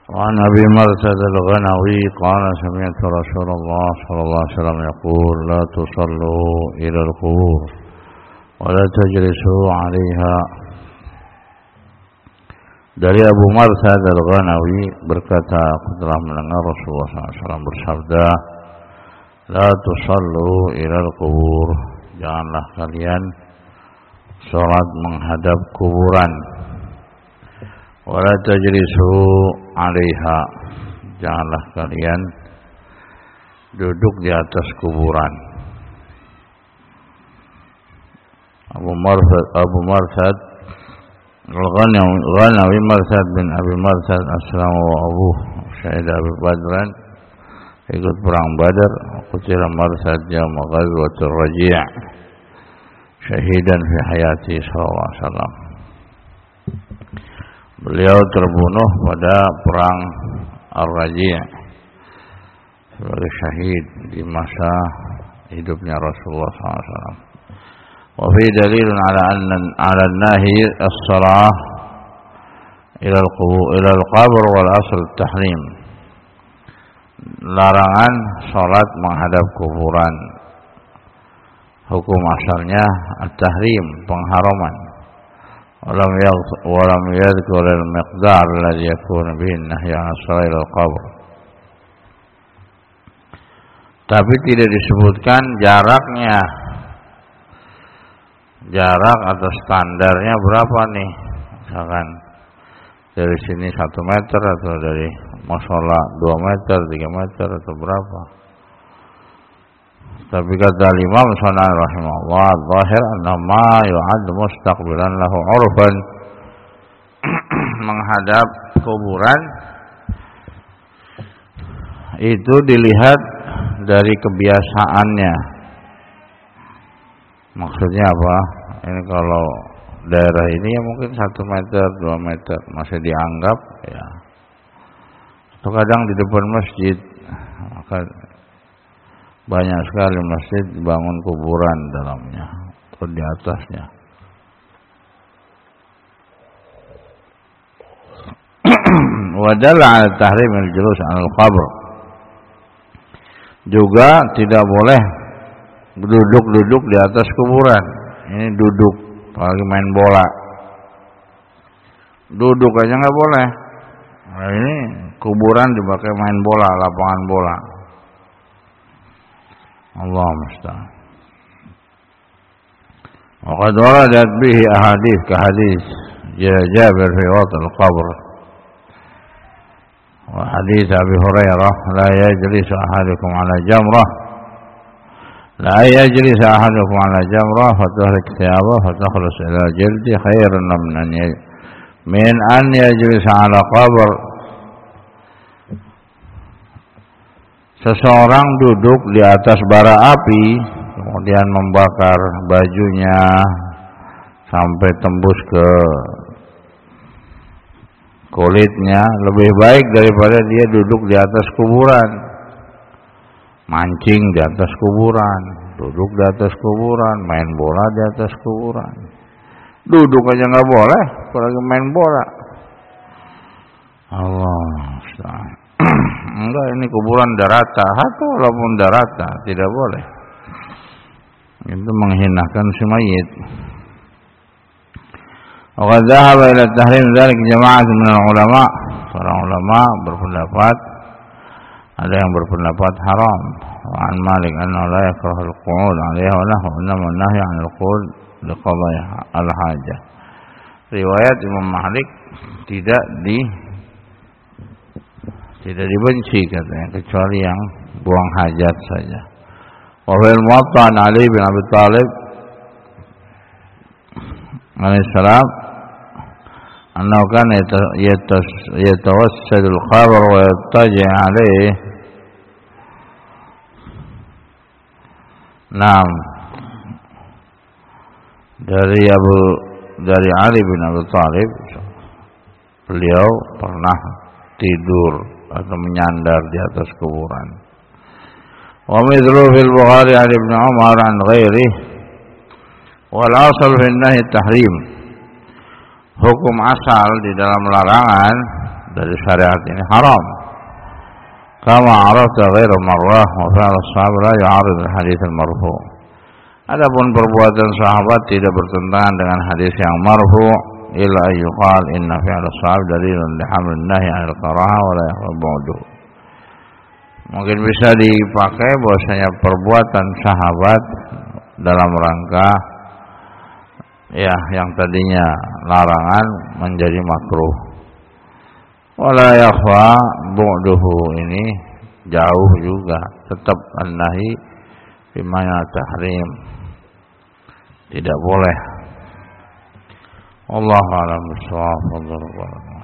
وعن أبي مرثد الغنوي قال سمعت رسول الله صلى الله عليه وسلم يقول لا تصلوا إلى القبور ولا تجلسوا عليها. Dari Abu Marthad al-Ghanawi berkata, aku telah mendengar Rasulullah SAW bersabda, la tusallu ilal qubur, janganlah kalian sholat menghadap kuburan, wala tajlisu alaiha, janganlah kalian duduk di atas kuburan. Abu Marthad Al-Ghanawi Marthad bin Abi Marthad Aslamu wa Abu Syahid Abi Badran, ikut perang Badar. Qutila Marthad yawma ghazwatur Raji', syahidan fi hayati sallallahu alaihi wasallam. Beliau terbunuh pada perang Ar-Raji' sebagai syahid di masa hidupnya Rasulullah SAW. وفي دليل على النهي الصلاة إلى القبر والأصل التحريم. Larangan salat menghadap kuburan. Hukum asalnya at-tahrim, pengharaman. Walam yadhkur al-miqdar alladhi yakunu bihi an-nahy 'an as-salat ila al-qabr. Tapi tidak disebutkan jarak atau standarnya berapa nih, misalkan dari sini 1 meter atau dari mushola 2 meter, 3 meter atau berapa. Tapi kata Imam Sana'ani rahimahullah, zahir anna ma yu'ad mustaqbilan lahu 'urfan, menghadap kuburan itu dilihat dari kebiasaannya. Maksudnya apa? Ini kalau daerah ini ya mungkin 1 meter, 2 meter masih dianggap ya. Atau kadang di depan masjid, maka banyak sekali masjid dibangun kuburan dalamnya atau di atasnya. Wadalla 'ala tahrim al-julus 'ala al-qabr. Juga tidak boleh duduk di atas kuburan. Ini duduk, apalagi main bola. Duduk aja nggak boleh. Nah, ini kuburan dipakai main bola, lapangan bola. Allah musta'an. Wa qad waradat bihi ahadits ka hadits Jabir fi waqt al-qabr. Wa hadits Abi Hurairah la yajlisu ahadukum 'ala jamrah. لا يجلس أحدكم على جمرة فتهلك ثيابه فتخلص إلى الجلد خير من أن يجلس على قبر. Seseorang duduk di atas bara api kemudian membakar bajunya sampai tembus ke kulitnya, lebih baik daripada dia duduk di atas kuburan. Mancing di atas kuburan, duduk di atas kuburan, main bola di atas kuburan. Duduk aja nggak boleh, apalagi main bola. Allah, enggak, ini kuburan darata, atau walaupun darata tidak boleh. Itu menghinakan si mayit. Wa qad dhahaba ila tahrim dzalik jama'ah min ulama. Para ulama berpendapat, ada yang berpendapat haram. An Malik anna la yakrahu al-qu'ud 'alayha wa lahu innama an-nahy 'an al-qu'ud liqada'i al-hajah. Riwayat Imam Malik tidak dibenci katanya, kecuali yang buang hajat saja. Wa fil Muwatta' an Ali bin Abi Thalib alaihi salam annahu kana yatawassadu al-qabr wa yattaji' 'alayhi. Naam, dari Ali bin Abi Thalib, beliau pernah tidur atau menyandar di atas kuburan. Wa mithlu fil Bukhari an Ibnu Umar an ghairihi wal asal fi nahy tahrim. Hukum asal di dalam larangan dari syariat ini haram. Kama arafta ghairu marrah wa fi'l as-sahabat la yu'arid al-hadits al-marfu'. Adapun perbuatan sahabat tidak bertentangan dengan hadis yang marfu' illa yuqal inna fi'l as-sahabat dalilun li haml an-nahy 'anil karahah wa la yakhbudu. Mungkin bisa dipakai bahwasanya perbuatan sahabat dalam rangka ya yang tadinya larangan menjadi makruh. Wala yakhfa bu'duhu ini jauh juga, tetap an-nahi bimana tahrim. Tidak boleh. Wallahu a'lam bishawab.